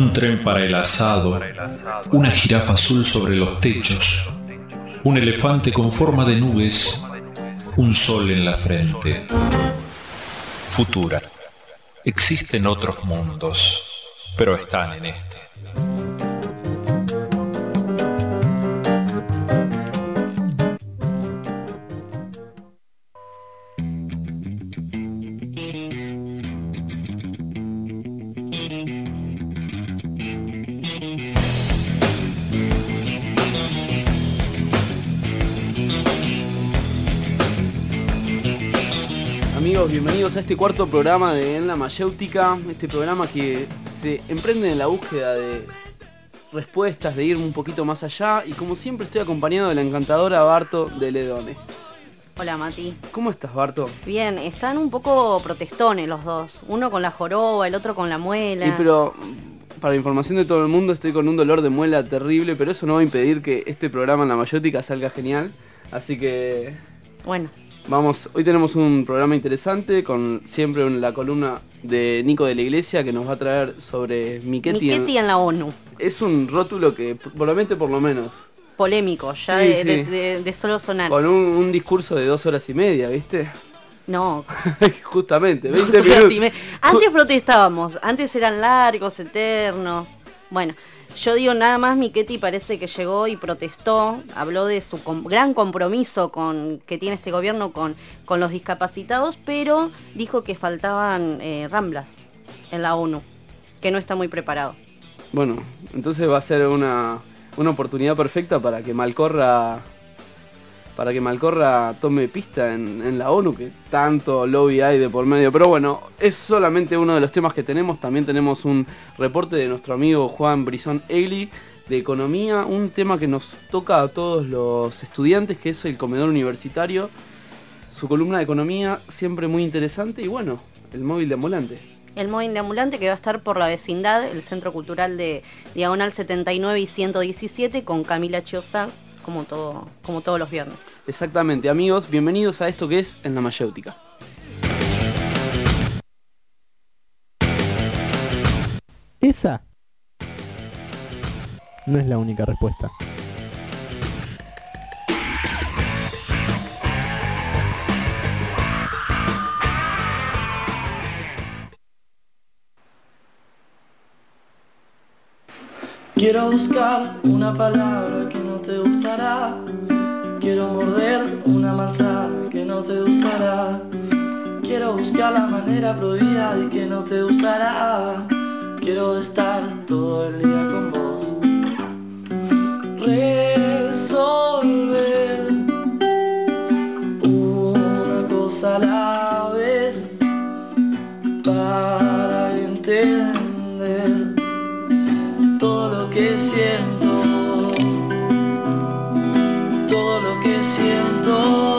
Un tren para el asado, una jirafa azul sobre los techos, un elefante con forma de nubes, un sol en la frente. Futura. Existen otros mundos, pero están en este. Bienvenidos a este cuarto programa de En la Mayéutica, este programa que se emprende en la búsqueda de respuestas, de ir un poquito más allá, y como siempre estoy acompañado de la encantadora Barto de Ledone. Hola Mati. ¿Cómo estás, Barto? Bien, están un poco protestones los dos, uno con la joroba, el otro con la muela. Pero para información de todo el mundo, estoy con un dolor de muela terrible, pero eso no va a impedir que este programa En la Mayéutica salga genial, así que... Bueno. Vamos, hoy tenemos un programa interesante con siempre la columna de Nico de la Iglesia que nos va a traer sobre Michetti en la ONU. Es un rótulo que probablemente por lo menos... Polémico, ya sí, de solo sonar. Con un discurso de 2 horas y media, ¿viste? No. Justamente, 20 minutos. Antes protestábamos, antes eran largos, eternos. Bueno. Yo digo, nada más Michetti parece que llegó y protestó, habló de su gran compromiso que tiene este gobierno con los discapacitados, pero dijo que faltaban ramblas en la ONU, que no está muy preparado. Bueno, entonces va a ser una oportunidad perfecta para que Malcorra tome pista en la ONU, que tanto lobby hay de por medio. Pero bueno, es solamente uno de los temas que tenemos. También tenemos un reporte de nuestro amigo Juan Brizón Egli de Economía, un tema que nos toca a todos los estudiantes, que es el comedor universitario. Su columna de Economía, siempre muy interesante. Y bueno, el móvil de ambulante. El móvil de ambulante que va a estar por la vecindad, el Centro Cultural de Diagonal 79 y 117, con Camila Chiosa, como todos los viernes. Exactamente, amigos, bienvenidos a esto que es En la Mayéutica. Esa no es la única respuesta. Quiero buscar una palabra que no te gustará. Quiero morder una manzana que no te gustará. Quiero buscar la manera prohibida y que no te gustará. Quiero estar todo el día con vos. Resolver una cosa a la vez para entender todo lo que siento, todo lo que siento.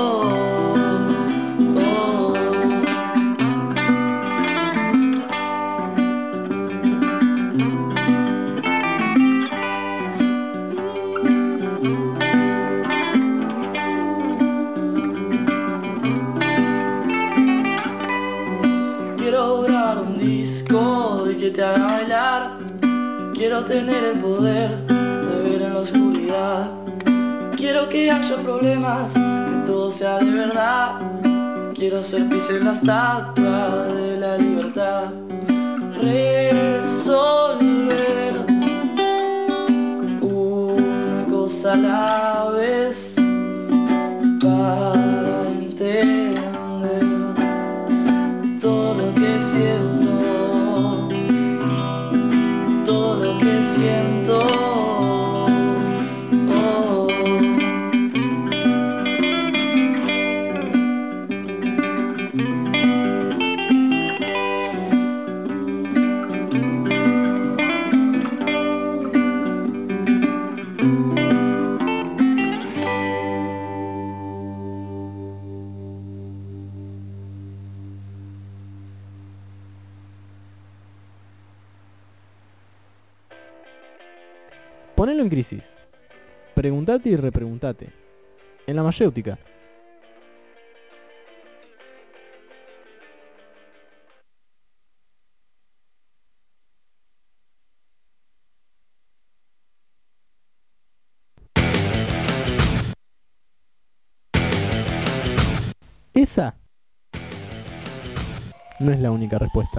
Quiero grabar un disco y que te haga bailar. Quiero tener el poder de ver en la oscuridad. Quiero que haya problemas, que todo sea de verdad. Quiero ser pis en la estatua de la libertad. Resolver una cosa a la vez para entender todo lo que siento, todo lo que siento. Ponelo en crisis. Preguntate y repreguntate. En la Mayéutica. esa no es la única respuesta.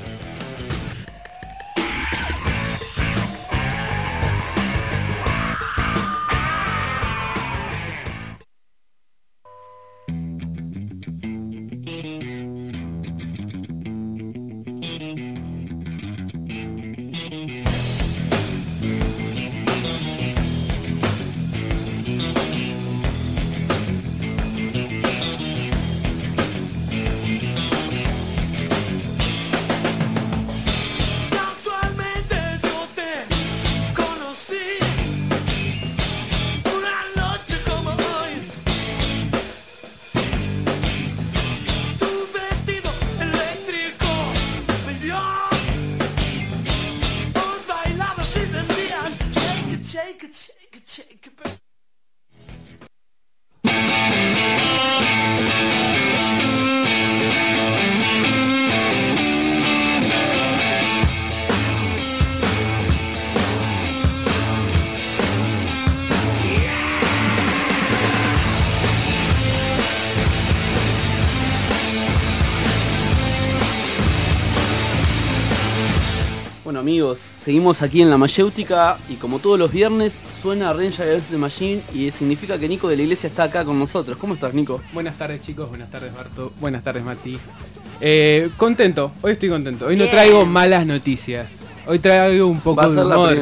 Bueno amigos, seguimos aquí en la Mayéutica y como todos los viernes suena Rage Against the Machine y significa que Nico de la Iglesia está acá con nosotros. ¿Cómo estás, Nico? Buenas tardes chicos, buenas tardes Barto, buenas tardes Mati. Contento, hoy estoy contento. Hoy no traigo malas noticias. Hoy traigo un poco de humor.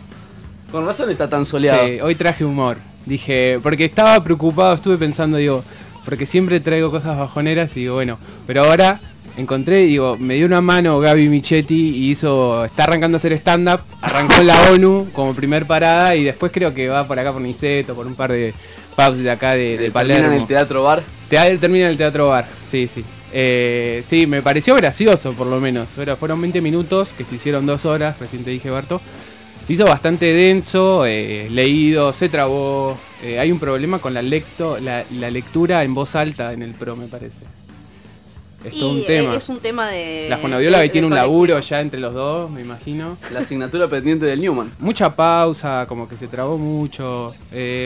Con razón está tan soleado. Sí, hoy traje humor. Dije, porque estaba preocupado, estuve pensando, digo, porque siempre traigo cosas bajoneras y digo, bueno, pero ahora encontré, digo, me dio una mano Gaby Michetti y está arrancando a hacer stand-up, arrancó en la ONU como primer parada y después creo que va por acá por Niceto, por un par de pubs de acá de Palermo. ¿Termina en el Teatro Bar? Termina en el Teatro Bar, sí, sí. Sí, me pareció gracioso por lo menos. Fueron 20 minutos que se hicieron 2 horas, recién te dije Barto. Se hizo bastante denso, leído, se trabó. Hay un problema con la lectura en voz alta en el pro, me parece. Es todo un tema. Es un tema de... La Fonaviola que tiene un laburo ya entre los dos, me imagino. La asignatura pendiente del Newman. Mucha pausa, como que se trabó mucho.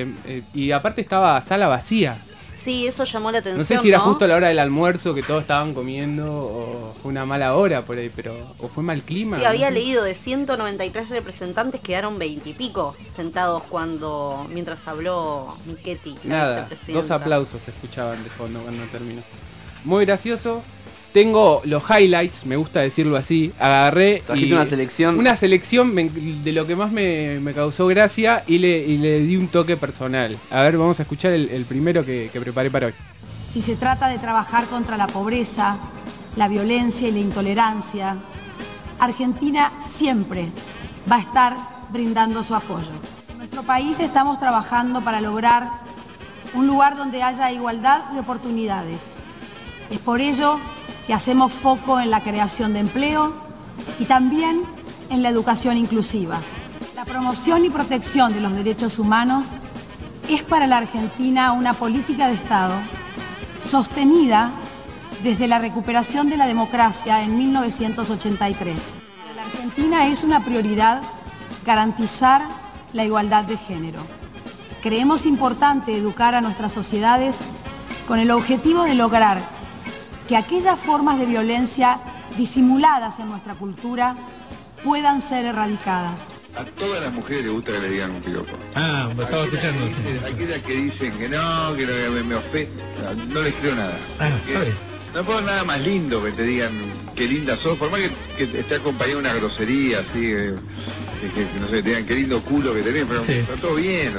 Y aparte estaba sala vacía. Sí, eso llamó la atención. No sé si era justo a la hora del almuerzo que todos estaban comiendo o fue una mala hora por ahí, o fue mal clima. Sí, había leído de 193 representantes, quedaron 20 y pico sentados mientras habló Michetti. Nada, 2 aplausos se escuchaban de fondo cuando terminó. Muy gracioso. Tengo los highlights, me gusta decirlo así. Agarré y una selección. Una selección de lo que más me causó gracia y le di un toque personal. A ver, vamos a escuchar el primero que preparé para hoy. Si se trata de trabajar contra la pobreza, la violencia y la intolerancia, Argentina siempre va a estar brindando su apoyo. En nuestro país estamos trabajando para lograr un lugar donde haya igualdad de oportunidades. Es por ello que hacemos foco en la creación de empleo y también en la educación inclusiva. La promoción y protección de los derechos humanos es para la Argentina una política de Estado sostenida desde la recuperación de la democracia en 1983. Para la Argentina es una prioridad garantizar la igualdad de género. Creemos importante educar a nuestras sociedades con el objetivo de lograr que aquellas formas de violencia disimuladas en nuestra cultura puedan ser erradicadas. A todas las mujeres les gusta que le digan un piropo. Ah, me estaba escuchando. Aquellas que dicen que no me ofende, no les creo nada. No puedo nada más lindo que te digan qué linda sos, por más que esté acompañado de una grosería, así, que no sé, te digan qué lindo culo que tenés, pero está todo bien.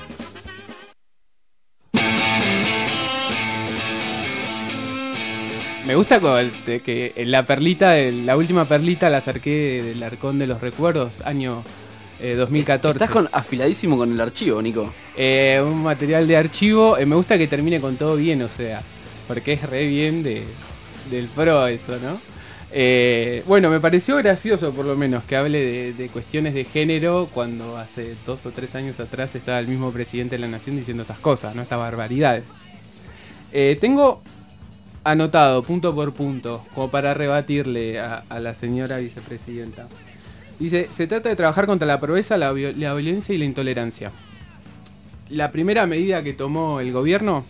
Me gusta que la última perlita la acerqué del Arcón de los Recuerdos, año 2014. Estás afiladísimo con el archivo, Nico. Un material de archivo, me gusta que termine con todo bien, o sea, porque es re bien del pro eso, ¿no? Bueno, me pareció gracioso por lo menos que hable de cuestiones de género cuando hace 2 o 3 años atrás estaba el mismo presidente de la nación diciendo estas cosas, ¿no? Estas barbaridades. Tengo anotado punto por punto, como para rebatirle a la señora vicepresidenta. Dice, se trata de trabajar contra la pobreza, la violencia y la intolerancia. La primera medida que tomó el gobierno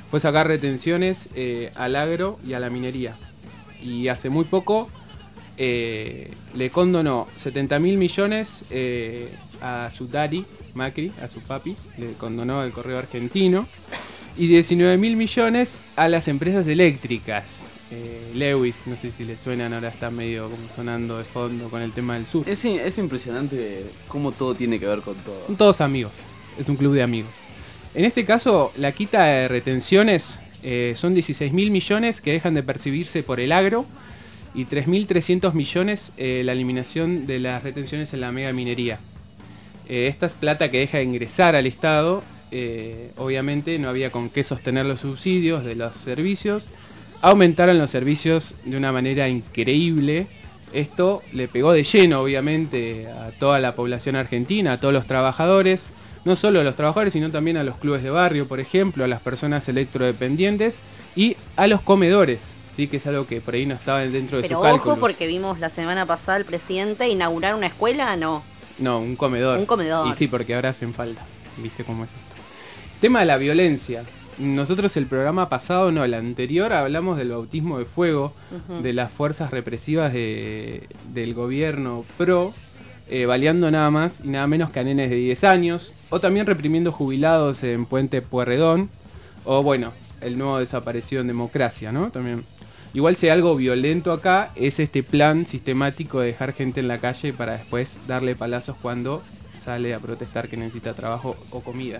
fue sacar retenciones al agro y a la minería. Y hace muy poco le condonó 70.000 millones a su daddy, Macri, a su papi, le condonó el Correo Argentino, y 19.000 millones a las empresas eléctricas. Lewis, no sé si le suenan, ahora está medio como sonando de fondo con el tema del sur. Es impresionante cómo todo tiene que ver con todo. Son todos amigos, es un club de amigos. En este caso, la quita de retenciones son 16.000 millones que dejan de percibirse por el agro y 3.300 millones la eliminación de las retenciones en la mega minería. Esta es plata que deja de ingresar al Estado. Obviamente no había con qué sostener los subsidios de los servicios. Aumentaron los servicios de una manera increíble. Esto le pegó de lleno, obviamente, a toda la población argentina, a todos los trabajadores. No solo a los trabajadores, sino también a los clubes de barrio, por ejemplo, a las personas electrodependientes y a los comedores, ¿sí? Que es algo que por ahí no estaba dentro de sus cálculos. Pero ojo, porque vimos la semana pasada al presidente inaugurar una escuela, ¿no? No, un comedor. Un comedor. Y sí, porque ahora hacen falta. ¿Viste cómo es esto? Tema de la violencia. Nosotros el programa pasado, no, el anterior, hablamos del bautismo de fuego, de las fuerzas represivas del gobierno pro, baleando nada más y nada menos que a nenes de 10 años, o también reprimiendo jubilados en Puente Pueyrredón, o bueno, el nuevo desaparecido en Democracia, ¿no? También. Igual si hay algo violento acá, es este plan sistemático de dejar gente en la calle para después darle palazos cuando sale a protestar que necesita trabajo o comida.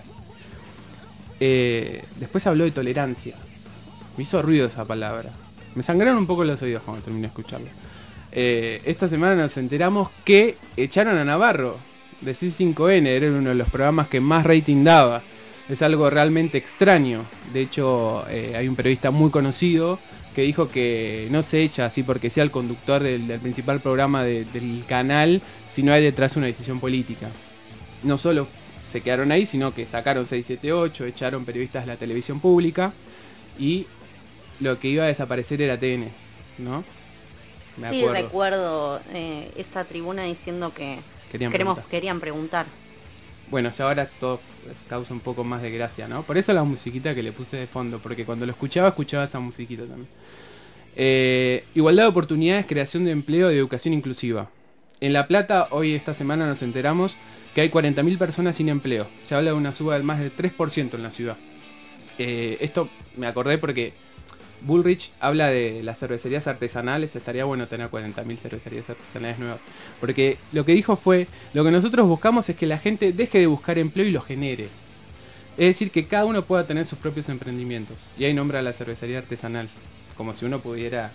Después habló de tolerancia. Me hizo ruido esa palabra. Me sangraron un poco los oídos cuando terminé de escucharlo. Esta semana nos enteramos que echaron a Navarro de C5N, era uno de los programas que más rating daba. Es algo realmente extraño. De hecho, hay un periodista muy conocido que dijo que no se echa así porque sea el conductor del principal programa del canal, si no hay detrás una decisión política. No solo se quedaron ahí, sino que sacaron 678, echaron periodistas de la televisión pública y lo que iba a desaparecer era TN, ¿no? Sí, recuerdo esa tribuna diciendo que querían preguntar. Bueno, ya ahora todo causa un poco más de gracia, ¿no? Por eso la musiquita que le puse de fondo, porque cuando lo escuchaba esa musiquita también. Igualdad de oportunidades, creación de empleo y educación inclusiva. En La Plata, hoy esta semana nos enteramos que hay 40.000 personas sin empleo. Se habla de una suba del más del 3% en la ciudad. Esto me acordé porque Bullrich habla de las cervecerías artesanales. Estaría bueno tener 40.000 cervecerías artesanales nuevas. Porque lo que dijo fue, lo que nosotros buscamos es que la gente deje de buscar empleo y lo genere. Es decir, que cada uno pueda tener sus propios emprendimientos. Y ahí nombra la cervecería artesanal. Como si uno pudiera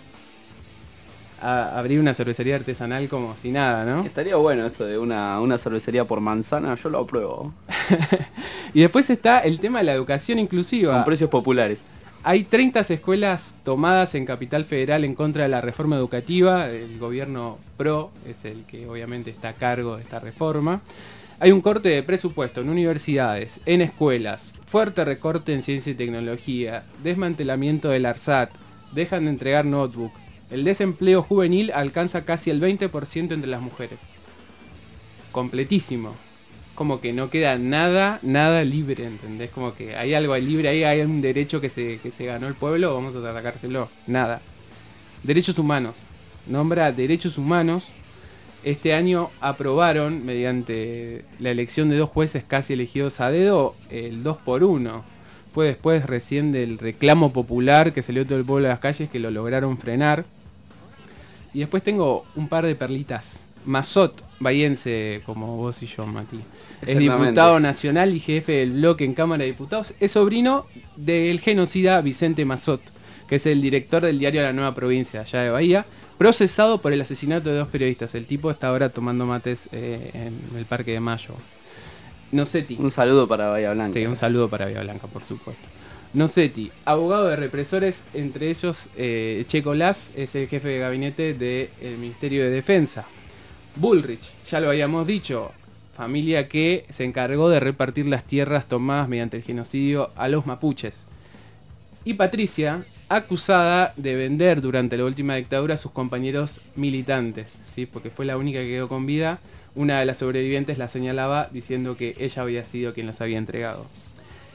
abrir una cervecería artesanal como si nada, ¿no? Estaría bueno esto de una cervecería por manzana, yo lo apruebo. Y después está el tema de la educación inclusiva. Con precios populares. Hay 30 escuelas tomadas en Capital Federal en contra de la reforma educativa. El gobierno pro es el que obviamente está a cargo de esta reforma. Hay un corte de presupuesto en universidades, en escuelas, fuerte recorte en ciencia y tecnología, desmantelamiento del ARSAT, dejan de entregar notebook. El desempleo juvenil alcanza casi el 20% entre las mujeres. Completísimo. Como que no queda nada libre, ¿entendés? Como que hay algo libre ahí, hay un derecho que se ganó el pueblo, vamos a atacárselo. Nada. Derechos humanos. Nombra derechos humanos. Este año aprobaron, mediante la elección de 2 jueces casi elegidos a dedo, el 2x1. Fue después recién del reclamo popular que salió todo el pueblo a las calles que lo lograron frenar. Y después tengo un par de perlitas. Mazot, bahiense como vos y yo, Mati. Es diputado nacional y jefe del bloque en Cámara de Diputados. Es sobrino del genocida Vicente Mazot, que es el director del diario La Nueva Provincia, allá de Bahía, procesado por el asesinato de 2 periodistas. El tipo está ahora tomando mates en el Parque de Mayo. Nocetti. Un saludo para Bahía Blanca. Sí, un saludo para Bahía Blanca, por supuesto. Nocetti, abogado de represores, entre ellos Checo Las, es el jefe de gabinete del Ministerio de Defensa. Bullrich, ya lo habíamos dicho, familia que se encargó de repartir las tierras tomadas mediante el genocidio a los mapuches. Y Patricia, acusada de vender durante la última dictadura a sus compañeros militantes, ¿sí? Porque fue la única que quedó con vida. Una de las sobrevivientes la señalaba diciendo que ella había sido quien los había entregado.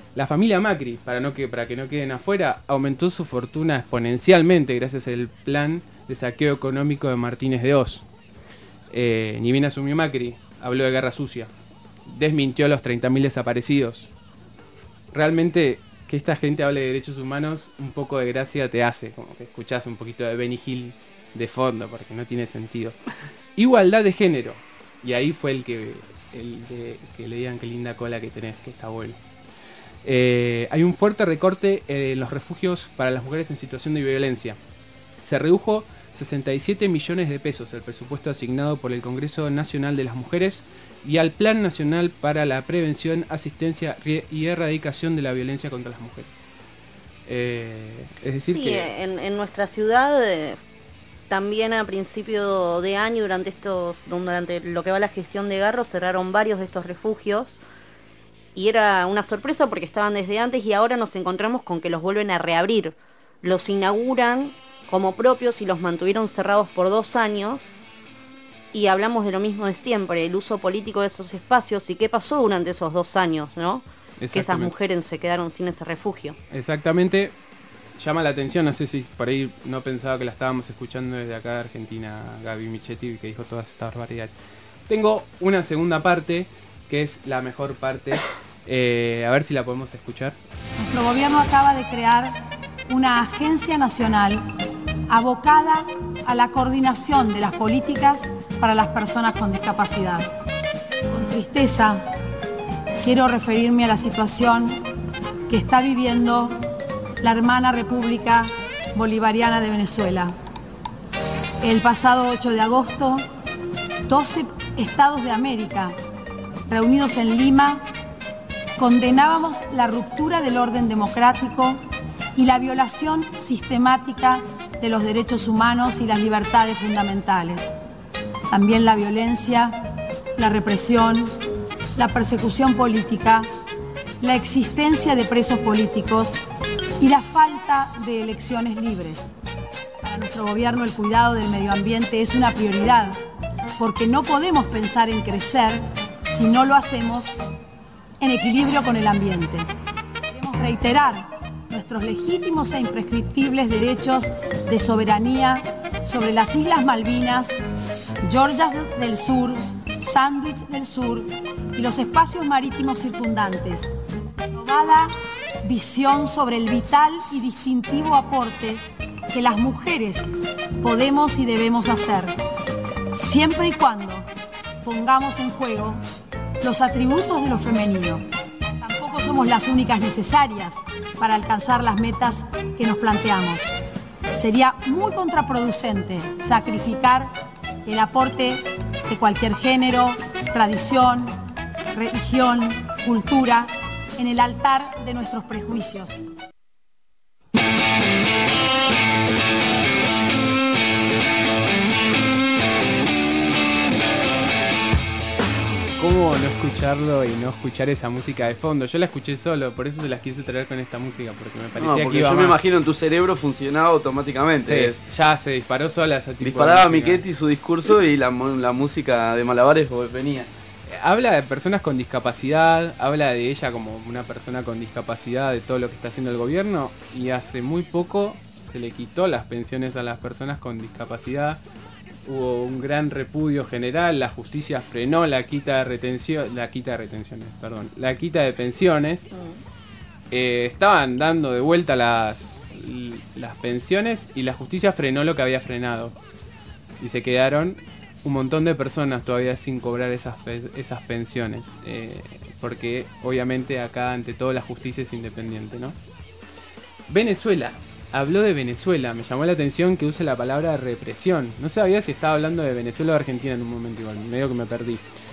La familia Macri, para que no queden afuera, aumentó su fortuna exponencialmente gracias al plan de saqueo económico de Martínez de Oz. Ni bien asumió Macri, habló de guerra sucia, desmintió los 30.000 desaparecidos. Realmente que esta gente hable de derechos humanos, un poco de gracia te hace, como que escuchás un poquito de Benny Hill de fondo, porque no tiene sentido. Igualdad de género, y ahí fue el que le digan qué linda cola que tenés, que está bueno. Hay un fuerte recorte en los refugios para las mujeres en situación de violencia. Se redujo 67 millones de pesos el presupuesto asignado por el Congreso Nacional de las Mujeres y al Plan Nacional para la Prevención, Asistencia y Erradicación de la Violencia contra las Mujeres. Es decir sí, que... en nuestra ciudad también a principio de año, durante lo que va la gestión de Garro, cerraron varios de estos refugios. Y era una sorpresa porque estaban desde antes y ahora nos encontramos con que los vuelven a reabrir. Los inauguran como propios y los mantuvieron cerrados por 2 años. Y hablamos de lo mismo de siempre, el uso político de esos espacios y qué pasó durante esos 2 años, ¿no? Que esas mujeres se quedaron sin ese refugio. Exactamente. Llama la atención, no sé si por ahí no pensaba que la estábamos escuchando desde acá de Argentina, Gaby Michetti, que dijo todas estas barbaridades. Tengo una segunda parte, que es la mejor parte. A ver si la podemos escuchar. Nuestro gobierno acaba de crear una agencia nacional abocada a la coordinación de las políticas para las personas con discapacidad. Con tristeza quiero referirme a la situación que está viviendo la hermana República Bolivariana de Venezuela. El pasado 8 de agosto, 12 estados de América, reunidos en Lima, condenábamos la ruptura del orden democrático y la violación sistemática de los derechos humanos y las libertades fundamentales. También la violencia, la represión, la persecución política, la existencia de presos políticos y la falta de elecciones libres. Para nuestro gobierno el cuidado del medio ambiente es una prioridad, porque no podemos pensar en crecer si no lo hacemos en equilibrio con el ambiente. Queremos reiterar nuestros legítimos e imprescriptibles derechos de soberanía sobre las Islas Malvinas, Georgia del Sur, Sandwich del Sur y los espacios marítimos circundantes. Renovada visión sobre el vital y distintivo aporte que las mujeres podemos y debemos hacer, siempre y cuando pongamos en juego los atributos de lo femenino. Tampoco somos las únicas necesarias para alcanzar las metas que nos planteamos. Sería muy contraproducente sacrificar el aporte de cualquier género, tradición, religión, cultura, en el altar de nuestros prejuicios. ¿Cómo no escucharlo y no escuchar esa música de fondo? Yo la escuché solo, por eso se las quise traer con esta música, porque me parecía que iba yo más. me imagino en tu cerebro funcionaba automáticamente. Sí, ya se disparó sola esa tipo disparaba de música. Michetti su discurso y la música de Malabares venía. Habla de personas con discapacidad, habla de ella como una persona con discapacidad, de todo lo que está haciendo el gobierno, y hace muy poco se le quitó las pensiones a las personas con discapacidad. Hubo un gran repudio general, la justicia frenó la quita de pensiones. Estaban dando de vuelta las pensiones y la justicia frenó lo que había frenado. Y se quedaron un montón de personas todavía sin cobrar esas pensiones. Porque obviamente acá ante todo la justicia es independiente, ¿no? Venezuela. Habló de Venezuela, me llamó la atención que use la palabra represión. No sabía si estaba hablando de Venezuela o Argentina en un momento igual, medio que me perdí.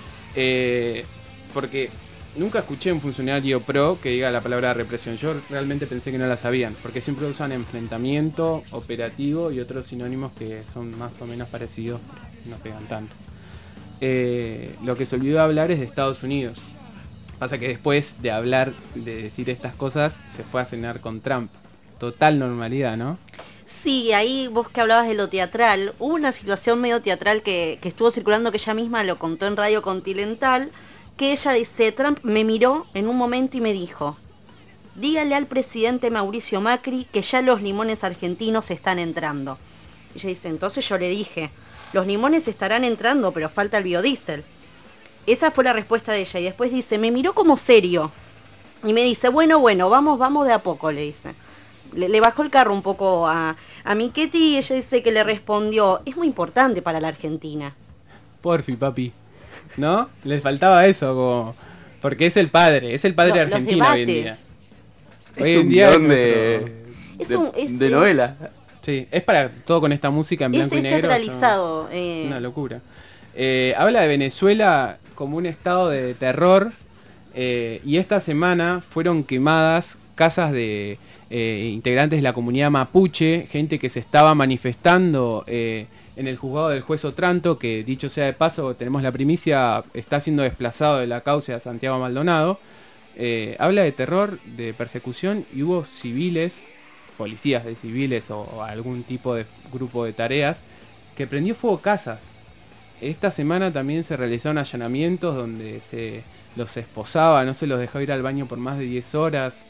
Porque nunca escuché un funcionario pro que diga la palabra represión. Yo realmente pensé que no la sabían, porque siempre usan enfrentamiento, operativo y otros sinónimos que son más o menos parecidos, pero no pegan tanto. Lo que se olvidó hablar es de Estados Unidos. Pasa que después de decir estas cosas, se fue a cenar con Trump. Total normalidad, ¿no? Sí, ahí vos que hablabas de lo teatral, hubo una situación medio teatral que estuvo circulando, que ella misma lo contó en Radio Continental, que ella dice, Trump me miró en un momento y me dijo, dígale al presidente Mauricio Macri que ya los limones argentinos están entrando. Y ella dice, entonces yo le dije, los limones estarán entrando, pero falta el biodiesel. Esa fue la respuesta de ella. Y después dice, me miró como serio. Y me dice, bueno, vamos de a poco, le dice. Le bajó el carro un poco a Michetti y ella dice que le respondió, es muy importante para la Argentina. Porfi, papi. ¿No? Les faltaba eso, como... porque es el padre de Argentina hoy en día. Hoy en día de novela. Sí, es para todo con esta música en blanco y negro. Es teatralizado. Una locura. Habla de Venezuela como un estado de terror y esta semana fueron quemadas casas de integrantes de la comunidad mapuche, gente que se estaba manifestando en el juzgado del juez Otranto, que dicho sea de paso, tenemos la primicia, está siendo desplazado de la causa de Santiago Maldonado. Habla de terror, de persecución, y hubo civiles, policías de civiles o algún tipo de grupo de tareas, que prendió fuego casas. Esta semana también se realizaron allanamientos donde se los esposaba, no se los dejaba ir al baño por más de 10 horas.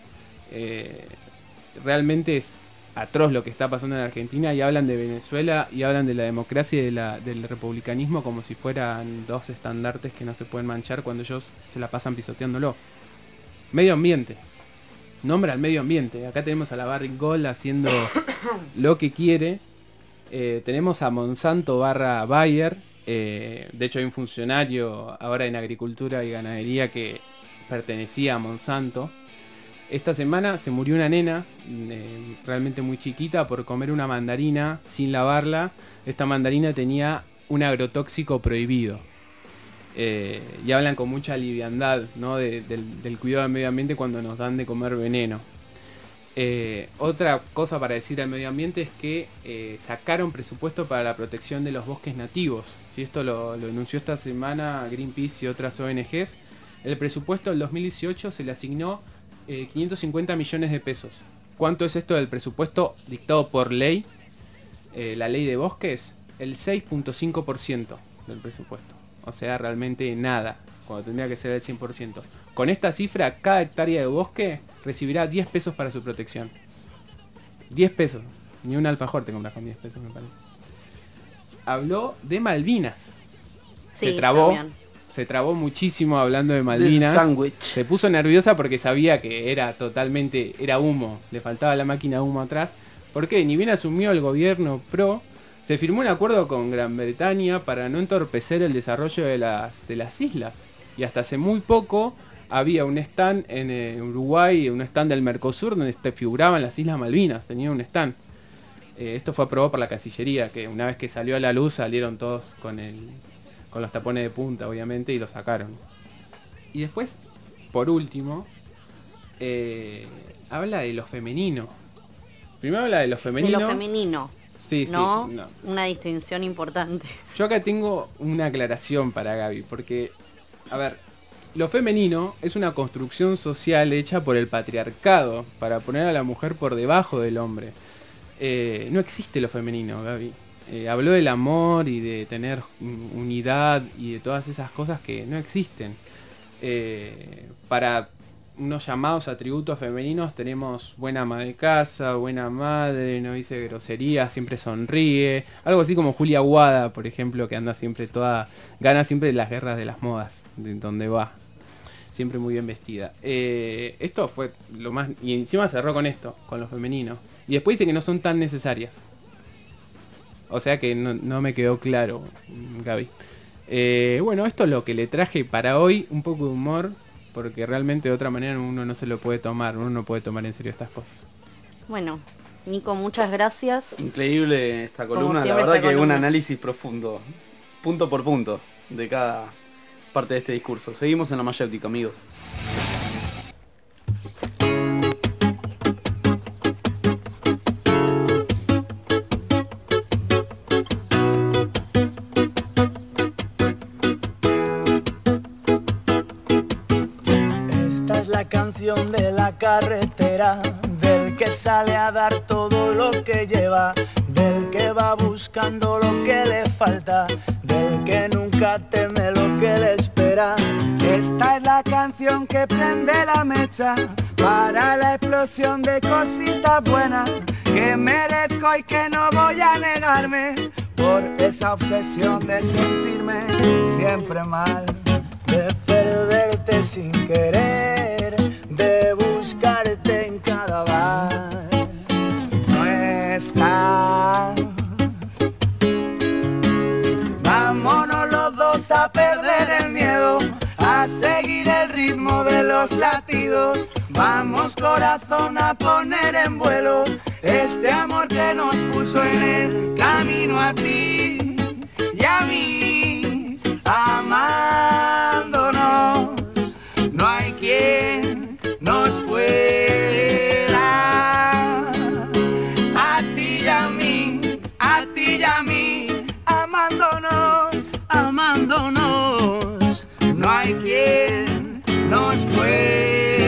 Realmente es atroz lo que está pasando en Argentina, y hablan de Venezuela y hablan de la democracia y del republicanismo como si fueran dos estandartes que no se pueden manchar cuando ellos se la pasan pisoteándolo. Medio ambiente. Nombra al medio ambiente. Acá tenemos a la Barrick Gold haciendo lo que quiere. Tenemos a Monsanto / Bayer. De hecho hay un funcionario ahora en agricultura y ganadería que pertenecía a Monsanto. Esta semana se murió una nena realmente muy chiquita por comer una mandarina sin lavarla. Esta mandarina tenía un agrotóxico prohibido. Y hablan con mucha liviandad, ¿no? del cuidado del medio ambiente cuando nos dan de comer veneno. Otra cosa para decir al medio ambiente es que sacaron presupuesto para la protección de los bosques nativos. ¿Sí? Esto lo anunció esta semana Greenpeace y otras ONGs. El presupuesto del 2018 se le asignó 550 millones de pesos. ¿Cuánto es esto del presupuesto dictado por ley? La ley de bosques, el 6.5% del presupuesto. O sea, realmente nada, cuando tendría que ser el 100%. Con esta cifra, cada hectárea de bosque recibirá 10 pesos para su protección. 10 pesos. Ni un alfajor te compras con 10 pesos, me parece. Habló de Malvinas. Sí, se trabó muchísimo hablando de Malvinas. Se puso nerviosa porque sabía que era humo. Le faltaba la máquina de humo atrás. Porque ni bien asumió el gobierno pro, se firmó un acuerdo con Gran Bretaña para no entorpecer el desarrollo de las islas. Y hasta hace muy poco había un stand en Uruguay, un stand del Mercosur, donde figuraban las Islas Malvinas, tenía un stand. Esto fue aprobado por la Cancillería, que una vez que salió a la luz salieron todos con los tapones de punta, obviamente, y lo sacaron. Y después, por último, habla de lo femenino. Primero habla de lo femenino. De lo femenino. Sí, ¿no? Sí, no. Una distinción importante. Yo acá tengo una aclaración para Gaby, porque, a ver, lo femenino es una construcción social hecha por el patriarcado, para poner a la mujer por debajo del hombre. No existe lo femenino, Gaby. Habló del amor y de tener unidad y de todas esas cosas que no existen. Para unos llamados atributos femeninos tenemos buena ama de casa, buena madre, no dice grosería, siempre sonríe. Algo así como Julia Aguada, por ejemplo, que anda siempre gana siempre las guerras de las modas, de donde va. Siempre muy bien vestida. Esto fue lo más... Y encima cerró con esto, con lo femenino. Y después dice que no son tan necesarias. O sea que no me quedó claro, Gaby. Bueno, esto es lo que le traje para hoy. Un poco de humor, porque realmente de otra manera uno no se lo puede tomar. Uno no puede tomar en serio estas cosas. Bueno, Nico, muchas gracias. Increíble esta columna. La verdad que un análisis profundo, punto por punto, de cada parte de este discurso. Seguimos en La Mayéutica, amigos. Canción de la carretera, del que sale a dar todo lo que lleva, del que va buscando lo que le falta, del que nunca teme lo que le espera. Esta es la canción que prende la mecha para la explosión de cositas buenas que merezco y que no voy a negarme por esa obsesión de sentirme siempre mal, de perderte sin querer, de buscarte en cada bar. No estás. Vámonos los dos a perder el miedo, a seguir el ritmo de los latidos. Vamos corazón a poner en vuelo este amor que nos puso en el camino a ti y a mí, amándonos. No hay quien nos pueda, a ti y a mí, a ti y a mí, amándonos, amándonos. No hay quien nos pueda.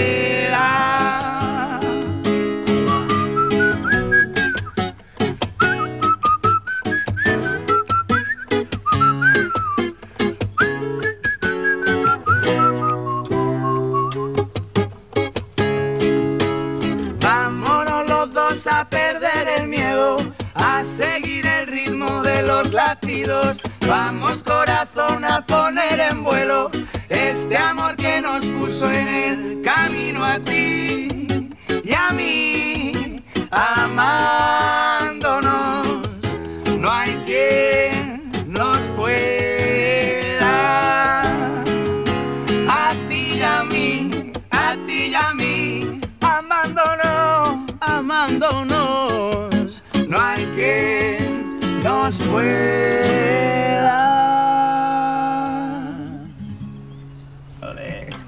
A perder el miedo, a seguir el ritmo de los latidos. Vamos corazón a poner en vuelo este amor que nos puso en el camino a ti y a mí, amándonos. No hay quien nos pueda, a ti y a mí, a ti y a mí, amándonos, amándonos. No hay quien nos pueda. Olé.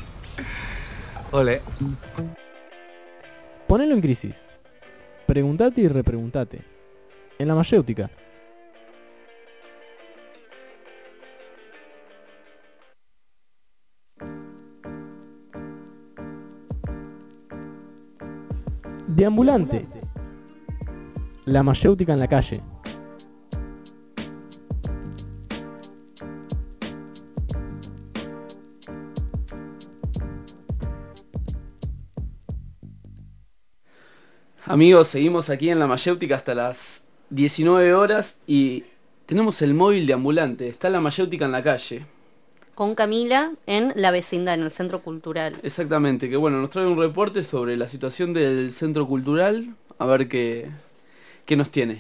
Olé. Ponelo en crisis. Preguntate y repreguntate. En la mayéutica. Deambulante. La mayéutica en la calle. Amigos, seguimos aquí en la mayéutica hasta las 19 horas y tenemos el móvil de ambulante. Está la mayéutica en la calle. Con Camila en la vecindad, en el Centro Cultural. Exactamente, que bueno, nos trae un reporte sobre la situación del Centro Cultural. A ver qué nos tiene.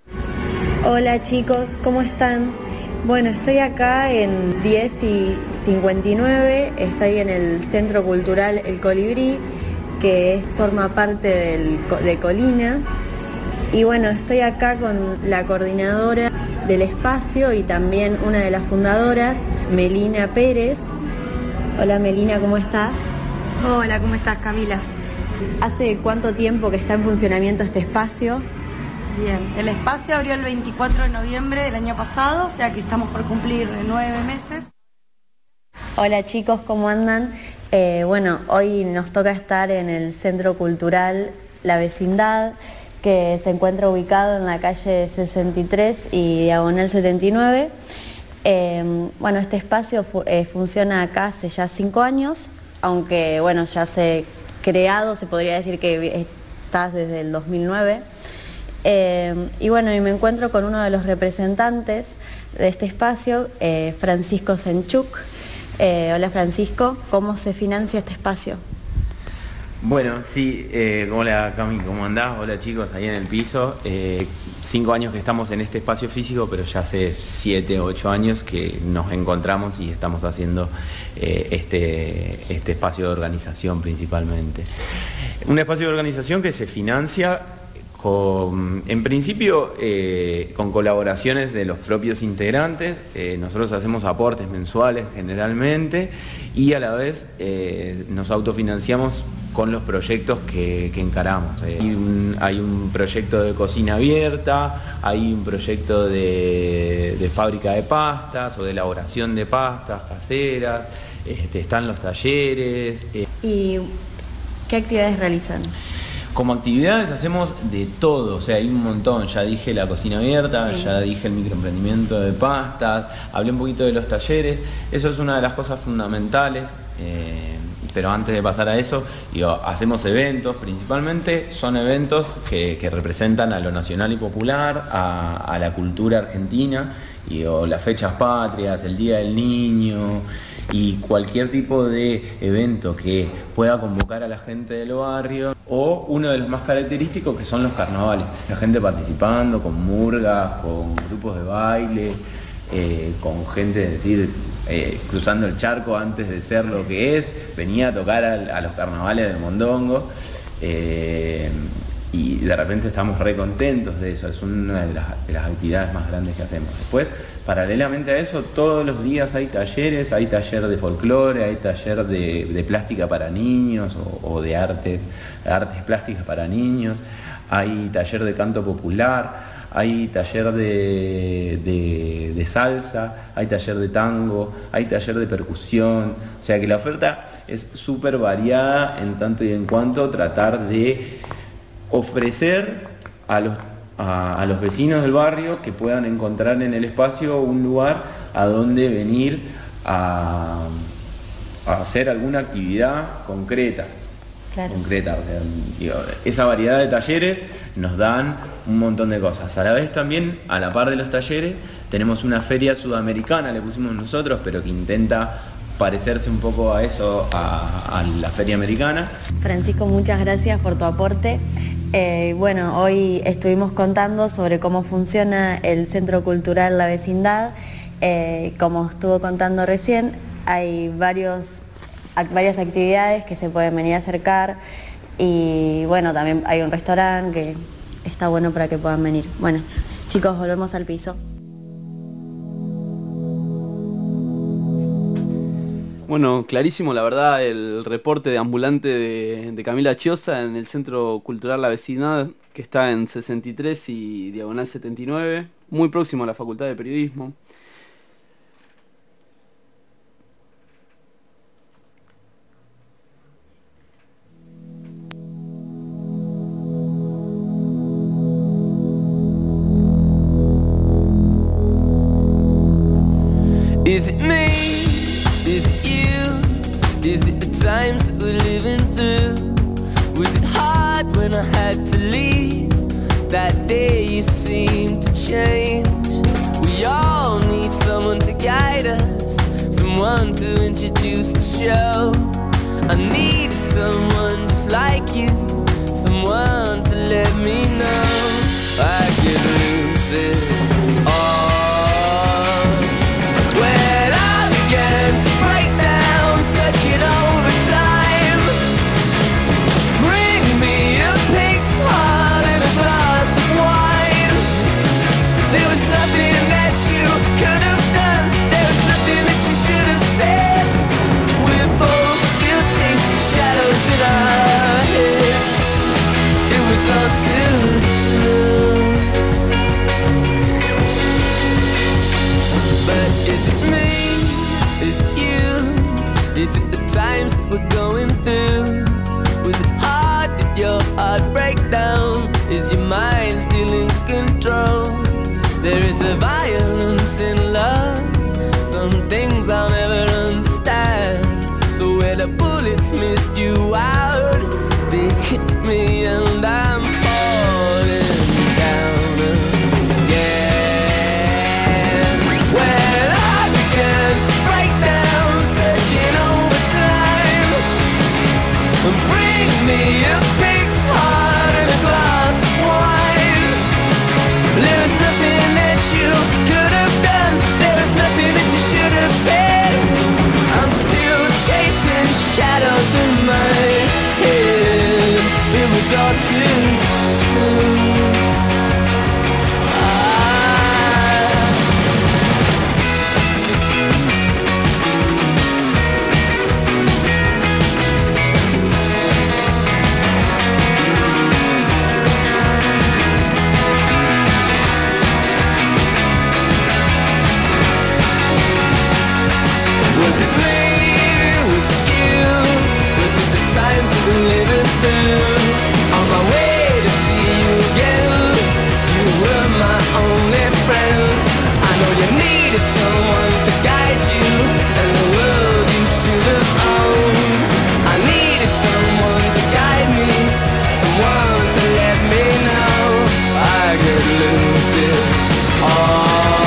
Hola chicos, ¿cómo están? Bueno, estoy acá en 10 y 59, estoy en el Centro Cultural El Colibrí, que forma parte de Colina. Y bueno, estoy acá con la coordinadora del espacio y también una de las fundadoras, Melina Pérez. Hola Melina, ¿cómo estás? Hola, ¿cómo estás, Camila? ¿Hace cuánto tiempo que está en funcionamiento este espacio? Bien, el espacio abrió el 24 de noviembre del año pasado, o sea que estamos por cumplir 9 meses. Hola chicos, ¿cómo andan? Bueno, hoy nos toca estar en el Centro Cultural La Vecindad, que se encuentra ubicado en la calle 63 y diagonal 79. Bueno, este espacio funciona acá hace ya 5 años, aunque bueno, ya se creado, se podría decir que está desde el 2009. Y bueno, y me encuentro con uno de los representantes de este espacio, Francisco Senchuk. Hola Francisco, ¿cómo se financia este espacio? Bueno, sí, hola Cami, ¿cómo andás? Hola chicos, ahí en el piso. 5 años que estamos en este espacio físico, pero ya hace 7 o 8 años que nos encontramos y estamos haciendo este espacio de organización principalmente. Un espacio de organización que se financia en principio con colaboraciones de los propios integrantes. Nosotros hacemos aportes mensuales generalmente y a la vez nos autofinanciamos con los proyectos que encaramos. Hay un proyecto de cocina abierta, hay un proyecto de fábrica de pastas o de elaboración de pastas caseras, están los talleres. ¿Y qué actividades realizan? Como actividades hacemos de todo, o sea, hay un montón. Ya dije la cocina abierta, Sí. ya dije el microemprendimiento de pastas, hablé un poquito de los talleres. Eso es una de las cosas fundamentales. Pero antes de pasar a eso, hacemos eventos, principalmente son eventos que representan a lo nacional y popular, a la cultura argentina, o las fechas patrias, el Día del Niño, y cualquier tipo de evento que pueda convocar a la gente del barrio, o uno de los más característicos que son los carnavales. La gente participando con murgas, con grupos de baile, con gente, es decir, cruzando el charco antes de ser lo que es, venía a tocar a los carnavales del Mondongo, y de repente estamos re contentos de eso. Es una de las actividades más grandes que hacemos. Después, paralelamente a eso, todos los días hay talleres, hay taller de folclore, hay taller de plástica para niños o de artes plásticas para niños, hay taller de canto popular, hay taller de salsa, hay taller de tango, hay taller de percusión. O sea que la oferta es súper variada en tanto y en cuanto tratar de ofrecer a los vecinos del barrio que puedan encontrar en el espacio un lugar a donde venir a hacer alguna actividad concreta. Claro. O sea, digo, esa variedad de talleres nos dan un montón de cosas. A la vez también, a la par de los talleres, tenemos una feria sudamericana, le pusimos nosotros, pero que intenta parecerse un poco a eso, a la feria americana. Francisco, muchas gracias por tu aporte. Bueno, hoy estuvimos contando sobre cómo funciona el Centro Cultural La Vecindad. Como estuvo contando recién, hay varias actividades que se pueden venir a acercar, y bueno, también hay un restaurante que está bueno para que puedan venir. Bueno, chicos, volvemos al piso. Bueno, clarísimo, la verdad, el reporte de ambulante de Camila Chiosa en el Centro Cultural La Vecindad, que está en 63 y diagonal 79, muy próximo a la Facultad de Periodismo. Is it me? Is it you? Is it the times that we're living through? Was it hard when I had to leave? That day you seemed to change. We all need someone to guide us, someone to introduce the show. I need someone just like you, someone to let me know I could lose it all. When I began to break down, searching over time, bring me a pig's heart and a glass of wine. There was nothing that you could have done, there was nothing that you should have said. We're both still chasing shadows in our heads. It was all too soon. But is it me? Is it you? Is it the times that we're going through? Was it hard? Did your heart break down? Is your mind still in control? There is a violence in love, some things I'll never understand. So where the bullets missed you out, they hit me and I'm falling down again. When I began to break down, searching over time, bring me a pig's heart and a glass of wine. There was nothing that you needed someone to guide you and the world you should have owned. I needed someone to guide me, someone to let me know I could lose it all.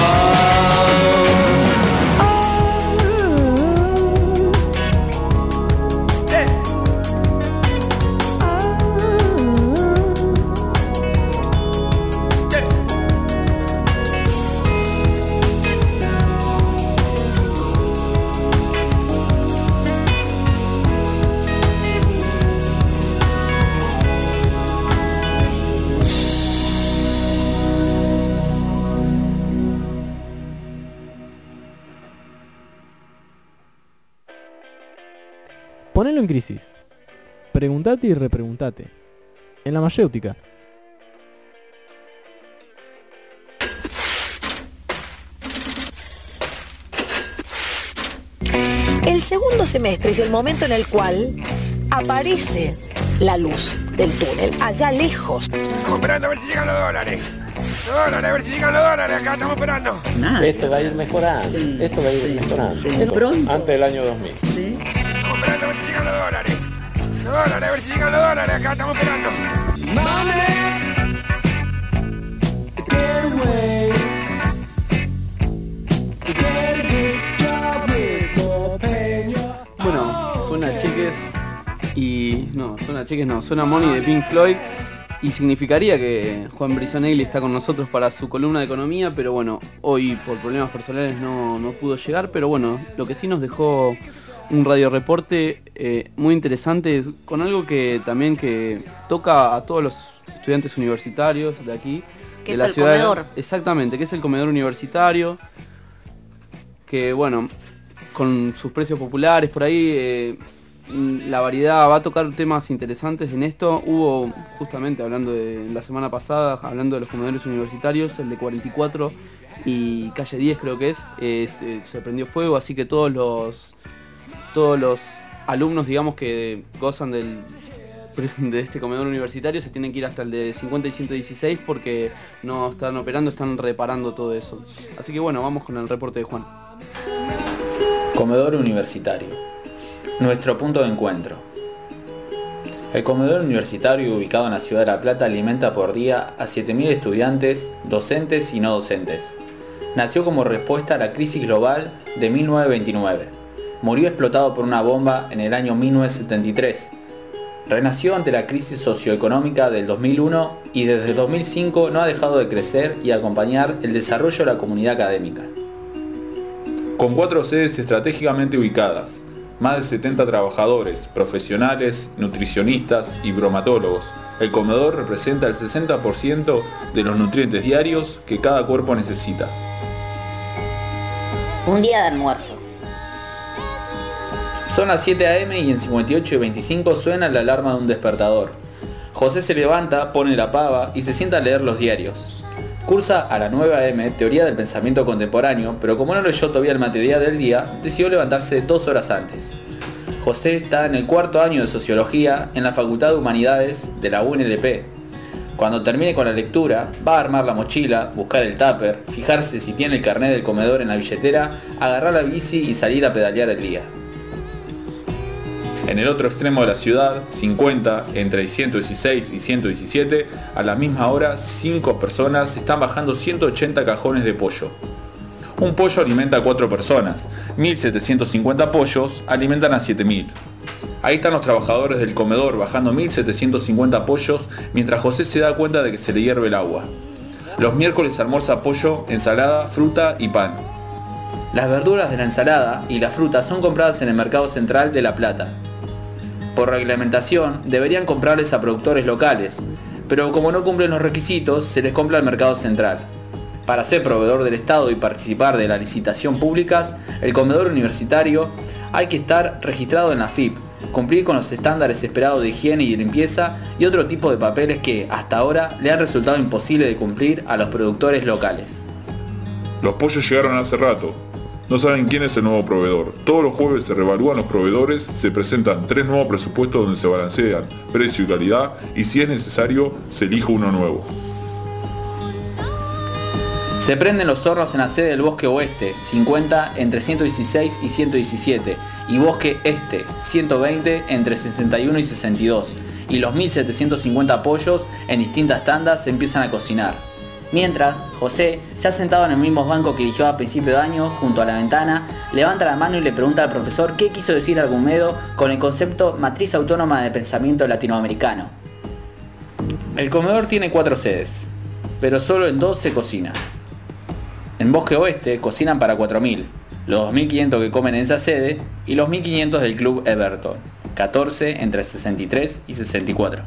Ponelo en crisis. Preguntate y repreguntate. En la mayéutica. El segundo semestre es el momento en el cual aparece la luz del túnel, allá lejos. Estamos esperando a ver si llegan los dólares. A ver si llegan los dólares, acá estamos esperando. Esto va a ir mejorando, esto va a ir mejorando. Antes del año 2000. Estamos esperando a ver si llegan los dólares. A ver si llegan los dólares, acá estamos esperando. Bueno, suena Chiques y... No, suena Money de Pink Floyd. Y significaría que Juan Brisson Egli está con nosotros para su columna de economía, pero bueno, hoy por problemas personales no pudo llegar, pero bueno, lo que sí nos dejó un radioreporte muy interesante, con algo que también que toca a todos los estudiantes universitarios de aquí, que de es la ciudad. comedor. Exactamente, que es el comedor universitario, que bueno, con sus precios populares por ahí, la variedad va a tocar temas interesantes en esto. Hubo justamente, hablando de la semana pasada, hablando de los comedores universitarios, el de 44 y calle 10 creo que se prendió fuego, así que todos los alumnos, digamos, que gozan de este comedor universitario se tienen que ir hasta el de 50 y 116 porque no están operando, están reparando todo eso. Así que bueno, vamos con el reporte de Juan. Comedor universitario. Nuestro punto de encuentro. El comedor universitario ubicado en la ciudad de La Plata alimenta por día a 7.000 estudiantes, docentes y no docentes. Nació como respuesta a la crisis global de 1929. Murió explotado por una bomba en el año 1973. Renació ante la crisis socioeconómica del 2001 y desde 2005 no ha dejado de crecer y acompañar el desarrollo de la comunidad académica. Con 4 sedes estratégicamente ubicadas, más de 70 trabajadores, profesionales, nutricionistas y bromatólogos, el comedor representa el 60% de los nutrientes diarios que cada cuerpo necesita. Un día de almuerzo. Son las 7 a.m. y en 58:25 suena la alarma de un despertador. José se levanta, pone la pava y se sienta a leer los diarios. Cursa a las 9 a.m. Teoría del Pensamiento Contemporáneo, pero como no leyó todavía el material del día, decidió levantarse 2 horas antes. José está en el 4º año de Sociología en la Facultad de Humanidades de la UNLP. Cuando termine con la lectura, va a armar la mochila, buscar el tupper, fijarse si tiene el carnet del comedor en la billetera, agarrar la bici y salir a pedalear el día. En el otro extremo de la ciudad, 50, entre 116 y 117, a la misma hora, 5 personas están bajando 180 cajones de pollo. Un pollo alimenta a 4 personas, 1.750 pollos alimentan a 7.000. Ahí están los trabajadores del comedor bajando 1.750 pollos mientras José se da cuenta de que se le hierve el agua. Los miércoles almuerza pollo, ensalada, fruta y pan. Las verduras de la ensalada y la fruta son compradas en el Mercado Central de La Plata. Por reglamentación, deberían comprarles a productores locales, pero como no cumplen los requisitos, se les compra al Mercado Central. Para ser proveedor del Estado y participar de la licitación públicas, el comedor universitario hay que estar registrado en la FIP, cumplir con los estándares esperados de higiene y de limpieza y otro tipo de papeles que, hasta ahora, le han resultado imposible de cumplir a los productores locales. Los pollos llegaron hace rato. No saben quién es el nuevo proveedor. Todos los jueves se revalúan los proveedores, se presentan 3 nuevos presupuestos donde se balancean precio y calidad y si es necesario se elige uno nuevo. Se prenden los hornos en la sede del Bosque Oeste, 50 entre 116 y 117, y Bosque Este, 120 entre 61 y 62, y los 1750 pollos en distintas tandas se empiezan a cocinar. Mientras, José, ya sentado en el mismo banco que eligió a principio de año, junto a la ventana, levanta la mano y le pregunta al profesor qué quiso decir Argumedo con el concepto matriz autónoma de pensamiento latinoamericano. El comedor tiene 4 sedes, pero solo en 2 se cocina. En Bosque Oeste cocinan para 4.000, los 2.500 que comen en esa sede y los 1.500 del Club Everton, 14 entre 63 y 64.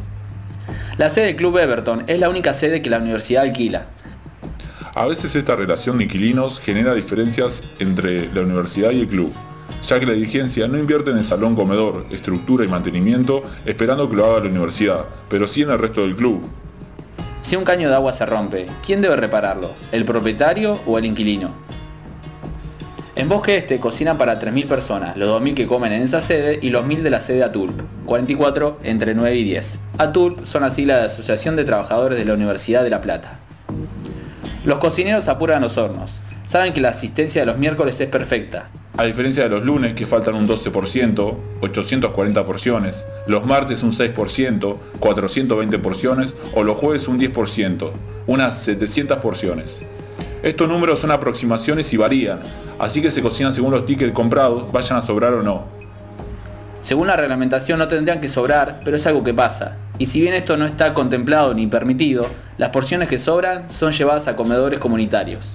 La sede del Club Everton es la única sede que la universidad alquila. A veces esta relación de inquilinos genera diferencias entre la universidad y el club, ya que la dirigencia no invierte en el salón comedor, estructura y mantenimiento esperando que lo haga la universidad, pero sí en el resto del club. Si un caño de agua se rompe, ¿quién debe repararlo? ¿El propietario o el inquilino? En Bosque Este cocinan para 3.000 personas, los 2.000 que comen en esa sede y los 1.000 de la sede ATULP, 44 entre 9 y 10. ATULP son las siglas de Asociación de Trabajadores de la Universidad de La Plata. Los cocineros apuran los hornos. Saben que la asistencia de los miércoles es perfecta. A diferencia de los lunes que faltan un 12%, 840 porciones, los martes un 6%, 420 porciones o los jueves un 10%, unas 700 porciones. Estos números son aproximaciones y varían, así que se cocinan según los tickets comprados, vayan a sobrar o no. Según la reglamentación no tendrían que sobrar, pero es algo que pasa. Y si bien esto no está contemplado ni permitido, las porciones que sobran son llevadas a comedores comunitarios.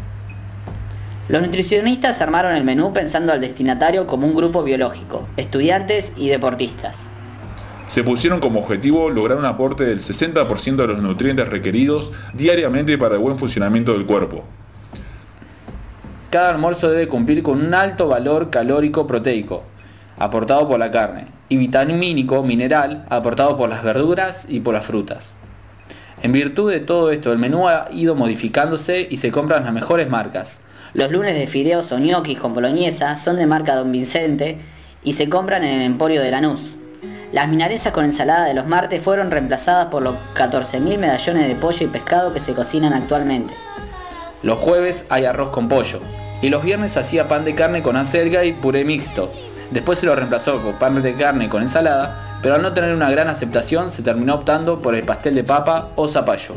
Los nutricionistas armaron el menú pensando al destinatario como un grupo biológico, estudiantes y deportistas. Se pusieron como objetivo lograr un aporte del 60% de los nutrientes requeridos diariamente para el buen funcionamiento del cuerpo. Cada almuerzo debe cumplir con un alto valor calórico proteico, aportado por la carne, y vitamínico mineral, aportado por las verduras y por las frutas. En virtud de todo esto, el menú ha ido modificándose y se compran las mejores marcas. Los lunes de fideos o ñoquis con boloñesa son de marca Don Vicente y se compran en el Emporio de Lanús. Las milanesas con ensalada de los martes fueron reemplazadas por los 14.000 medallones de pollo y pescado que se cocinan actualmente. Los jueves hay arroz con pollo y los viernes hacía pan de carne con acelga y puré mixto. Después se lo reemplazó por pan de carne con ensalada, pero al no tener una gran aceptación se terminó optando por el pastel de papa o zapallo.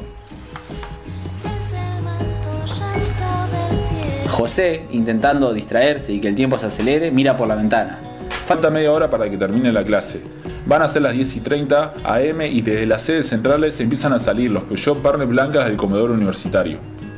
José, intentando distraerse y que el tiempo se acelere, mira por la ventana. Falta media hora para que termine la clase. Van a ser las 10:30 am y desde las sedes centrales empiezan a salir los Peugeot Barnes blancas del comedor universitario.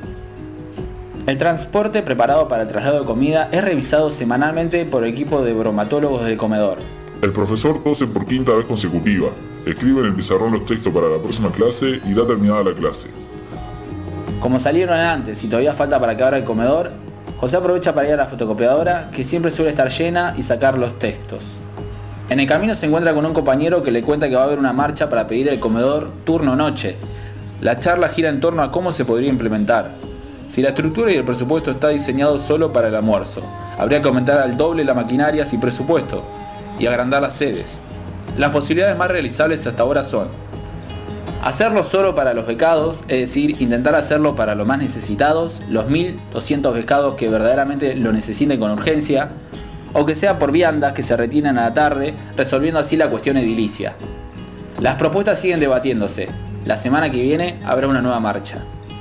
El transporte preparado para el traslado de comida es revisado semanalmente por el equipo de bromatólogos del comedor. El profesor tose por 5ª vez consecutiva, escribe en el pizarrón los textos para la próxima clase y da terminada la clase. Como salieron antes y todavía falta para que abra el comedor, José aprovecha para ir a la fotocopiadora, que siempre suele estar llena, y sacar los textos. En el camino se encuentra con un compañero que le cuenta que va a haber una marcha para pedir el comedor turno noche. La charla gira en torno a cómo se podría implementar. Si la estructura y el presupuesto está diseñado solo para el almuerzo, habría que aumentar al doble la maquinaria sin presupuesto y agrandar las sedes. Las posibilidades más realizables hasta ahora son hacerlo solo para los becados, es decir, intentar hacerlo para los más necesitados, los 1.200 becados que verdaderamente lo necesiten con urgencia, o que sea por viandas que se retienen a la tarde, resolviendo así la cuestión edilicia. Las propuestas siguen debatiéndose. La semana que viene habrá una nueva marcha.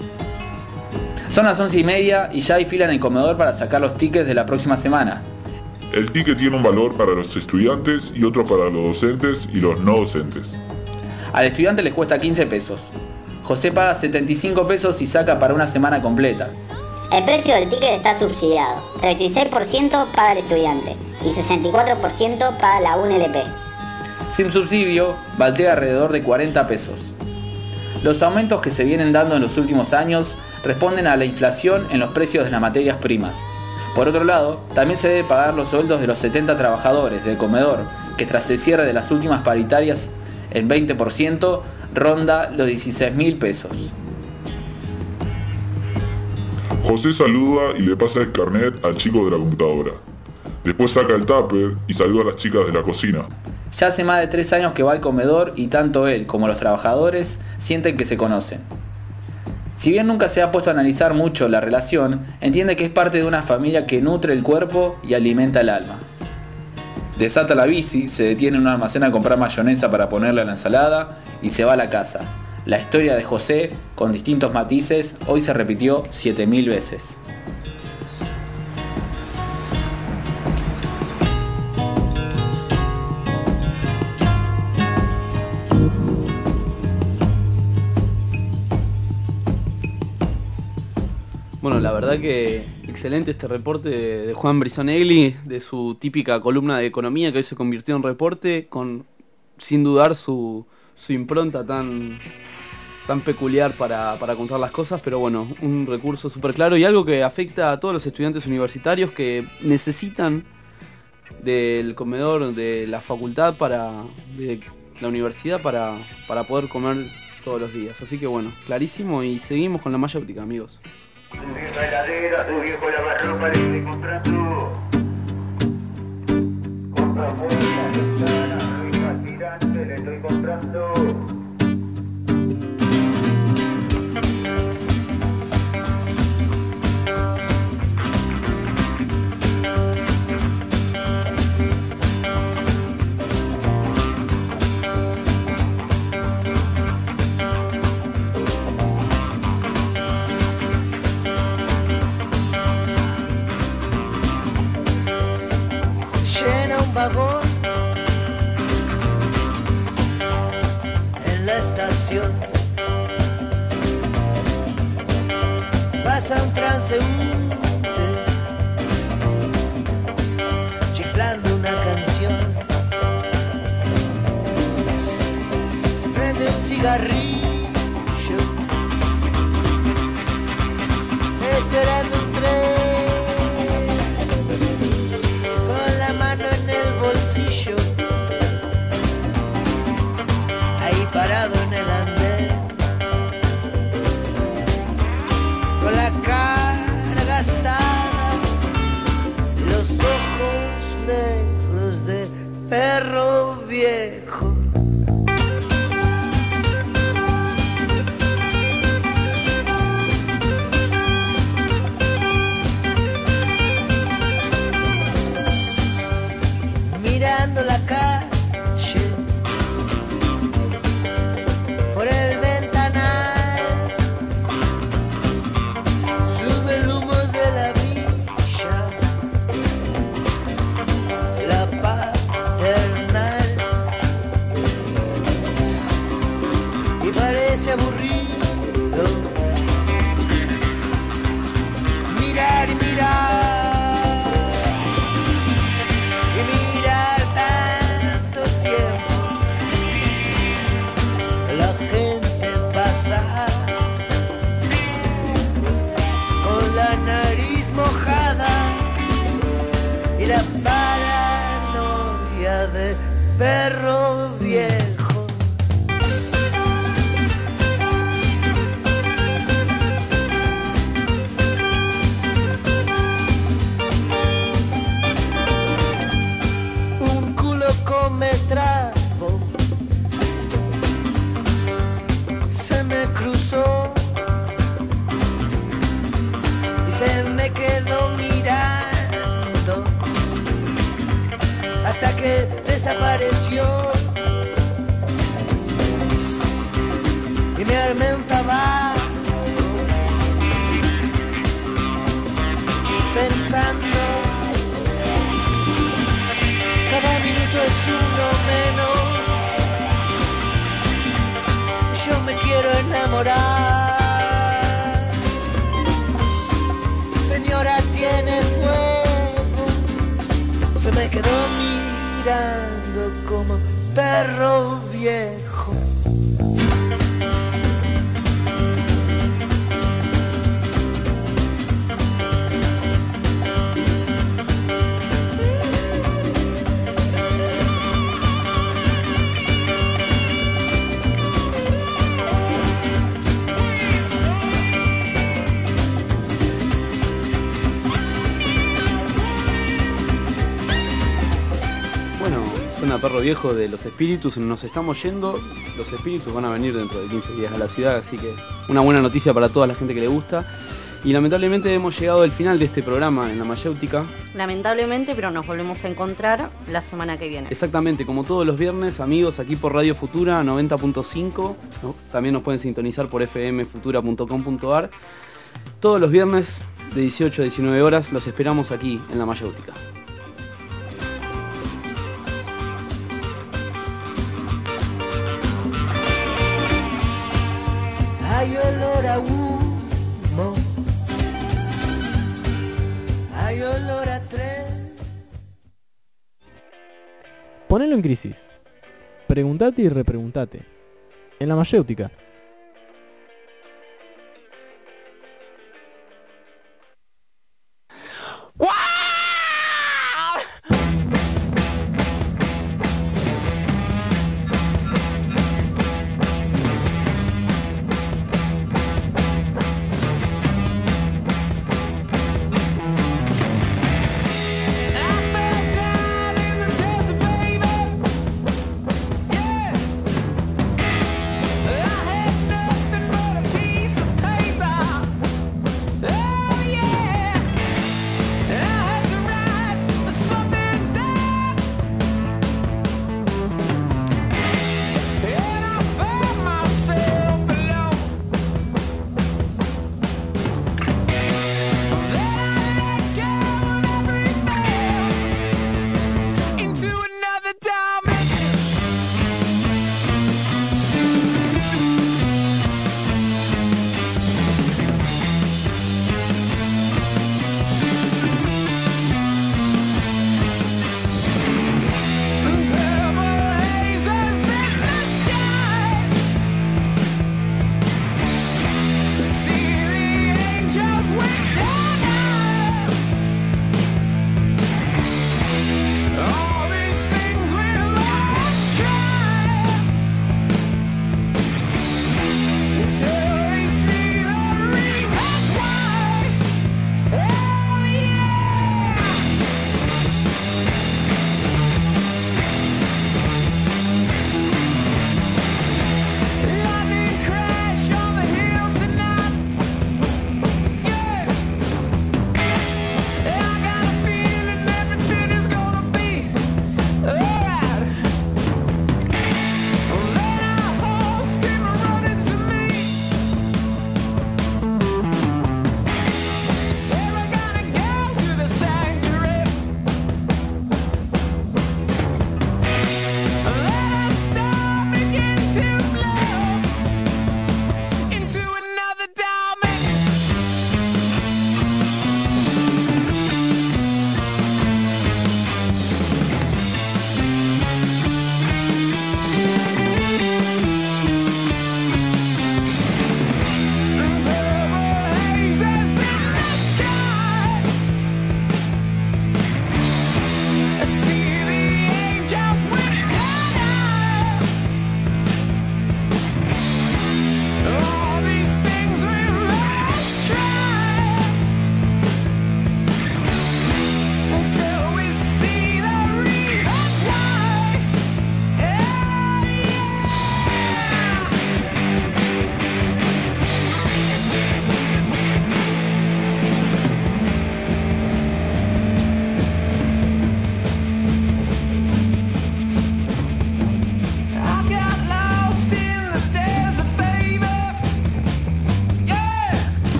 Son las 11:30 y ya hay fila en el comedor para sacar los tickets de la próxima semana. El ticket tiene un valor para los estudiantes y otro para los docentes y los no docentes. Al estudiante les cuesta 15 pesos. José paga 75 pesos y saca para una semana completa. El precio del ticket está subsidiado. 36% paga el estudiante y 64% paga la UNLP. Sin subsidio, valdría alrededor de 40 pesos. Los aumentos que se vienen dando en los últimos años responden a la inflación en los precios de las materias primas. Por otro lado, también se debe pagar los sueldos de los 70 trabajadores del comedor, que tras el cierre de las últimas paritarias en 20% ronda los 16.000 pesos. José saluda y le pasa el carnet al chico de la computadora. Después saca el tupper y saluda a las chicas de la cocina. Ya hace más de 3 años que va al comedor y tanto él como los trabajadores sienten que se conocen. Si bien nunca se ha puesto a analizar mucho la relación, entiende que es parte de una familia que nutre el cuerpo y alimenta el alma. Desata la bici, se detiene en un almacén a comprar mayonesa para ponerle a la ensalada y se va a la casa. La historia de José, con distintos matices, hoy se repitió 7000 veces. Bueno, la verdad que excelente este reporte de Juan Brisonelli, de su típica columna de economía que hoy se convirtió en reporte, con sin dudar su impronta tan peculiar para contar las cosas, pero bueno, un recurso súper claro y algo que afecta a todos los estudiantes universitarios que necesitan del comedor de la facultad de la universidad para poder comer todos los días. Así que bueno, clarísimo, y seguimos con la malla óptica, amigos. Tu vieja heladera, tu viejo lavarropa, le estoy comprando. Compra muelas, ventanas, rejas tirantes, le estoy comprando. Vagón en la estación pasa un transeúnte chiflando una canción, se prende un cigarrillo esperando un tren con la mano en el bolsillo, ahí parado en el andén, con la cara gastada, los ojos negros de perro viejo. Mirando la calle por el ventanal, sube el humo de la villa, la paternal, y parece aburrido mirar y mirar. Con la nariz mojada y la paranoia de perro viejo. Un culo come trapo se me cruzó y se me quedó mirando hasta que desapareció, y me armé un tabaco pensando cada minuto es uno menos. Yo me quiero enamorar, señora tiene fuego, se me quedó mirando como perro viejo. Suena Perro Viejo de Los Espíritus. Nos estamos yendo. Los Espíritus van a venir dentro de 15 días a la ciudad, así que una buena noticia para toda la gente que le gusta. Y lamentablemente hemos llegado al final de este programa en La Mayéutica. Lamentablemente, pero nos volvemos a encontrar la semana que viene. Exactamente, como todos los viernes, amigos, aquí por Radio Futura 90.5. ¿no? También nos pueden sintonizar por fmfutura.com.ar. Todos los viernes de 18 a 19 horas los esperamos aquí en La Mayéutica. Hay olor a humo, hay olor a tren. Ponelo en crisis. Preguntate y repreguntate. En La Mayéutica.